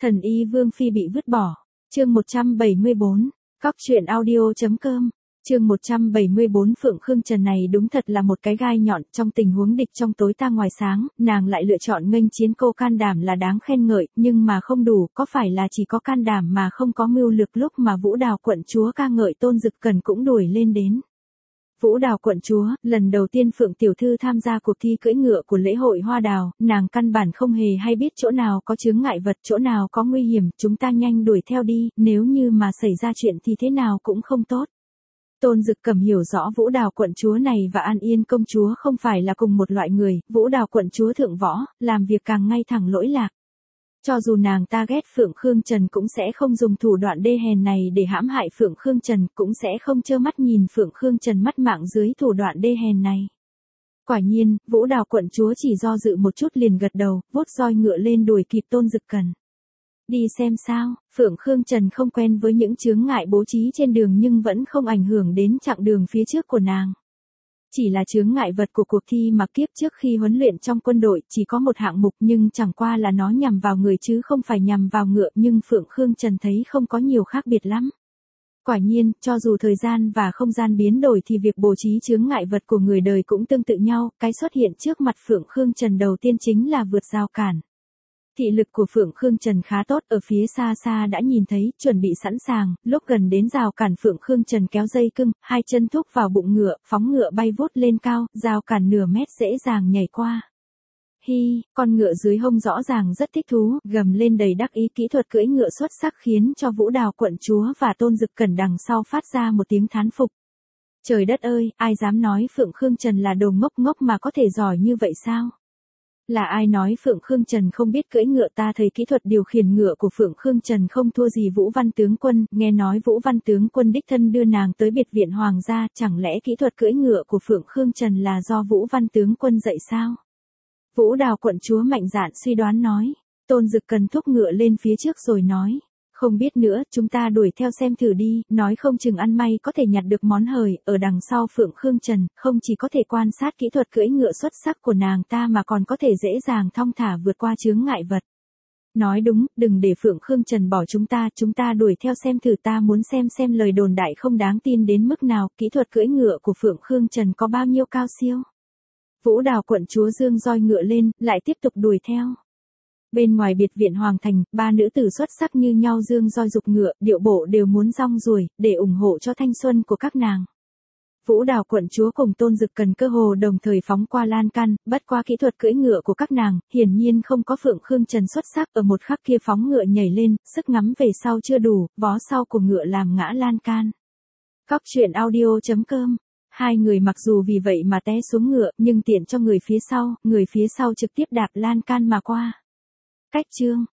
Thần y Vương Phi bị vứt bỏ. Chương 174. Cóc truyện audio.com. Chương 174. Phượng Khương Trần này đúng thật là một cái gai nhọn, trong tình huống địch trong tối ta ngoài sáng, nàng lại lựa chọn nghênh chiến. Cô can đảm là đáng khen ngợi, nhưng mà không đủ, có phải là chỉ có can đảm mà không có mưu lược? Lúc mà Vũ Đào quận chúa ca ngợi Tôn Dực Cẩn cũng đuổi lên đến. Vũ Đào quận chúa, lần đầu tiên Phượng tiểu thư tham gia cuộc thi cưỡi ngựa của lễ hội Hoa Đào, nàng căn bản không hề hay biết chỗ nào có chướng ngại vật, chỗ nào có nguy hiểm, chúng ta nhanh đuổi theo đi, nếu như mà xảy ra chuyện thì thế nào cũng không tốt. Tôn Dực Cẩm hiểu rõ Vũ Đào quận chúa này và An Yên công chúa không phải là cùng một loại người, Vũ Đào quận chúa thượng võ, làm việc càng ngay thẳng lỗi lạc. Cho dù nàng ta ghét Phượng Khương Trần cũng sẽ không dùng thủ đoạn đê hèn này để hãm hại Phượng Khương Trần, cũng sẽ không trơ mắt nhìn Phượng Khương Trần mất mạng dưới thủ đoạn đê hèn này. Quả nhiên, Vũ Đào quận chúa chỉ do dự một chút liền gật đầu, vuốt roi ngựa lên đuổi kịp Tôn Dực Cẩn. Đi xem sao, Phượng Khương Trần không quen với những chướng ngại bố trí trên đường nhưng vẫn không ảnh hưởng đến chặng đường phía trước của nàng. Chỉ là chướng ngại vật của cuộc thi mà kiếp trước khi huấn luyện trong quân đội chỉ có một hạng mục nhưng chẳng qua là nó nhằm vào người chứ không phải nhằm vào ngựa, nhưng Phượng Khương Trần thấy không có nhiều khác biệt lắm. Quả nhiên, cho dù thời gian và không gian biến đổi thì việc bố trí chướng ngại vật của người đời cũng tương tự nhau, cái xuất hiện trước mặt Phượng Khương Trần đầu tiên chính là vượt rào cản. Thị lực của Phượng Khương Trần khá tốt, ở phía xa xa đã nhìn thấy, chuẩn bị sẵn sàng, lúc gần đến rào cản Phượng Khương Trần kéo dây cưng, hai chân thúc vào bụng ngựa, phóng ngựa bay vút lên cao, rào cản nửa mét dễ dàng nhảy qua. Hi, con ngựa dưới hông rõ ràng rất thích thú, gầm lên đầy đắc ý, kỹ thuật cưỡi ngựa xuất sắc khiến cho Vũ Đào quận chúa và Tôn Dực Cẩn đằng sau phát ra một tiếng thán phục. Trời đất ơi, ai dám nói Phượng Khương Trần là đồ ngốc ngốc mà có thể giỏi như vậy sao? Là ai nói Phượng Khương Trần không biết cưỡi ngựa? Ta thấy kỹ thuật điều khiển ngựa của Phượng Khương Trần không thua gì Vũ Văn tướng quân, nghe nói Vũ Văn tướng quân đích thân đưa nàng tới biệt viện hoàng gia, chẳng lẽ kỹ thuật cưỡi ngựa của Phượng Khương Trần là do Vũ Văn tướng quân dạy sao? Vũ Đào quận chúa mạnh dạn suy đoán nói. Tôn Dực Cẩn thúc ngựa lên phía trước rồi nói. Không biết nữa, chúng ta đuổi theo xem thử đi, nói không chừng ăn may có thể nhặt được món hời. Ở đằng sau Phượng Khương Trần, không chỉ có thể quan sát kỹ thuật cưỡi ngựa xuất sắc của nàng ta mà còn có thể dễ dàng thong thả vượt qua chướng ngại vật. Nói đúng, đừng để Phượng Khương Trần bỏ chúng ta đuổi theo xem thử, ta muốn xem lời đồn đại không đáng tin đến mức nào, kỹ thuật cưỡi ngựa của Phượng Khương Trần có bao nhiêu cao siêu. Vũ Đào quận chúa dương roi ngựa lên, lại tiếp tục đuổi theo. Bên ngoài biệt viện hoàng thành, ba nữ tử xuất sắc như nhau dương roi dục ngựa, điệu bộ đều muốn rong ruổi, để ủng hộ cho thanh xuân của các nàng. Vũ Đào quận chúa cùng Tôn Dực Cẩn cơ hồ đồng thời phóng qua lan can, bất qua kỹ thuật cưỡi ngựa của các nàng, hiển nhiên không có Phượng Khương Trần xuất sắc. Ở một khắc kia phóng ngựa nhảy lên, sức ngắm về sau chưa đủ, vó sau của ngựa làm ngã lan can. Cóc truyện audio.com. Hai người mặc dù vì vậy mà té xuống ngựa, nhưng tiện cho người phía sau trực tiếp đạp lan can mà qua. Cách chương